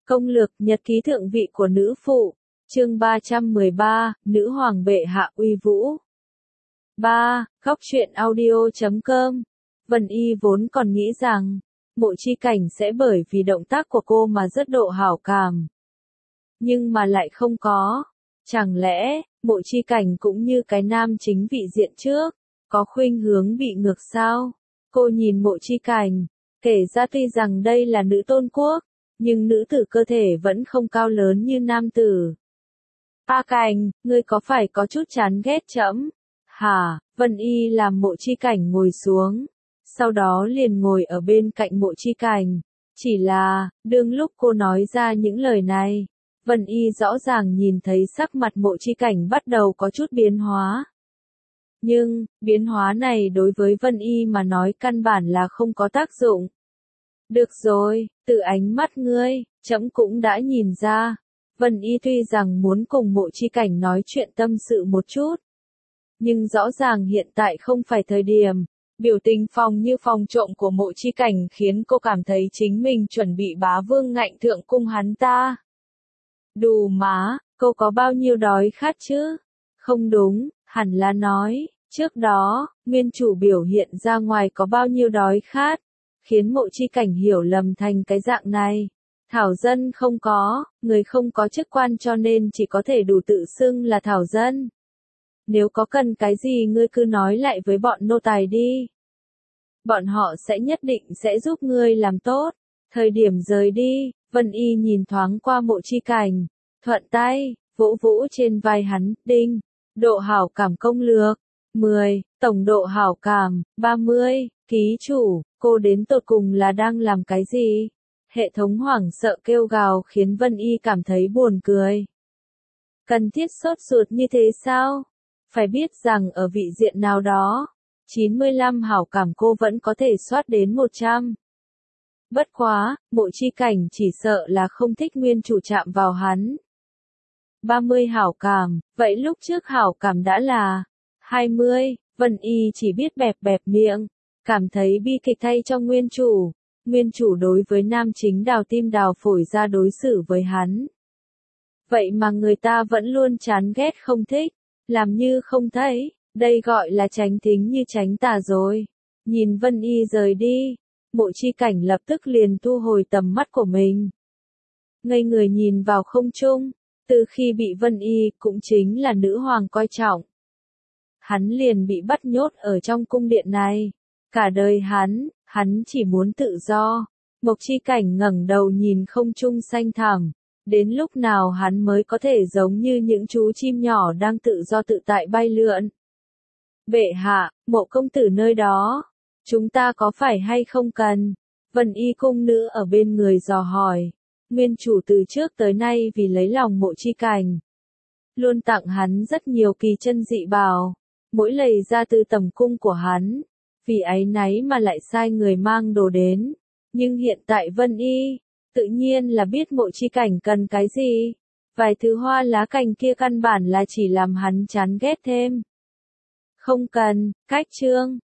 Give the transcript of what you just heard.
Công lược nhật ký thượng vị của nữ phụ, chương 313, nữ hoàng bệ hạ uy vũ. 3. Góc truyện audio.com. Vân Y vốn còn nghĩ rằng, Mộ Chi Cảnh sẽ bởi vì động tác của cô mà rất độ hảo cảm. Nhưng mà lại không có. Chẳng lẽ, Mộ Chi Cảnh cũng như cái nam chính vị diện trước, có khuynh hướng bị ngược sao? Cô nhìn Mộ Chi Cảnh, kể ra tuy rằng đây là nữ tôn quốc, nhưng nữ tử cơ thể vẫn không cao lớn như nam tử. A Cảnh, ngươi có phải có chút chán ghét trẫm? Hả? Vân Y làm Mộ Chi Cảnh ngồi xuống, sau đó liền ngồi ở bên cạnh Mộ Chi Cảnh. Chỉ là, đương lúc cô nói ra những lời này, Vân Y rõ ràng nhìn thấy sắc mặt Mộ Chi Cảnh bắt đầu có chút biến hóa. Nhưng, biến hóa này đối với Vân Y mà nói căn bản là không có tác dụng. Được rồi, từ ánh mắt ngươi, trẫm cũng đã nhìn ra. Vân Y tuy rằng muốn cùng Mộ Chi Cảnh nói chuyện tâm sự một chút, nhưng rõ ràng hiện tại không phải thời điểm. Biểu tình phòng như phòng trộm của Mộ Chi Cảnh khiến cô cảm thấy chính mình chuẩn bị bá vương ngạnh thượng cung hắn ta. Đù má, cô có bao nhiêu đói khát chứ? Không đúng, hẳn là nói, trước đó, nguyên chủ biểu hiện ra ngoài có bao nhiêu đói khát, khiến Mộ Chi Cảnh hiểu lầm thành cái dạng này. Thảo dân không có, người không có chức quan cho nên chỉ có thể đủ tự xưng là thảo dân. Nếu có cần cái gì ngươi cứ nói lại với bọn nô tài đi. Bọn họ sẽ nhất định sẽ giúp ngươi làm tốt. Thời điểm rời đi, Vân Y nhìn thoáng qua Mộ Chi Cảnh, thuận tay, vỗ vỗ trên vai hắn, đinh, độ hảo cảm công lược, 10, tổng độ hảo cảm, 30, ký chủ, cô đến tột cùng là đang làm cái gì? Hệ thống hoảng sợ kêu gào khiến Vân Y cảm thấy buồn cười. Cần thiết sốt ruột như thế sao? Phải biết rằng ở vị diện nào đó, 95 hảo cảm cô vẫn có thể soát đến 100. Bất quá, Mộ Chi Cảnh chỉ sợ là không thích nguyên chủ chạm vào hắn. 30 hảo cảm, vậy lúc trước hảo cảm đã là 20, Vân Y chỉ biết bẹp bẹp miệng, cảm thấy bi kịch thay cho nguyên chủ. Nguyên chủ đối với nam chính đào tim đào phổi ra đối xử với hắn. Vậy mà người ta vẫn luôn chán ghét không thích, làm như không thấy, đây gọi là tránh thính như tránh tà rồi. Nhìn Vân Y rời đi, Mộ Chi Cảnh lập tức liền thu hồi tầm mắt của mình. Ngây người nhìn vào không trung, từ khi bị Vân Y cũng chính là nữ hoàng coi trọng. Hắn liền bị bắt nhốt ở trong cung điện này. Cả đời hắn chỉ muốn tự do. Mộc Chi Cảnh ngẩng đầu nhìn không trung xanh thẳm. Đến lúc nào hắn mới có thể giống như những chú chim nhỏ đang tự do tự tại bay lượn. Bệ hạ, Mộ công tử nơi đó, chúng ta có phải hay không cần? Vân Y cung nữ ở bên người dò hỏi. Nguyên chủ từ trước tới nay vì lấy lòng Mộ Chi Cảnh, luôn tặng hắn rất nhiều kỳ chân dị bảo, mỗi lầy ra từ tầm cung của hắn, vì áy náy mà lại sai người mang đồ đến. Nhưng hiện tại Vân Y, tự nhiên là biết Mộ Chi Cảnh cần cái gì. Vài thứ hoa lá cành kia căn bản là chỉ làm hắn chán ghét thêm. Không cần, cách chương.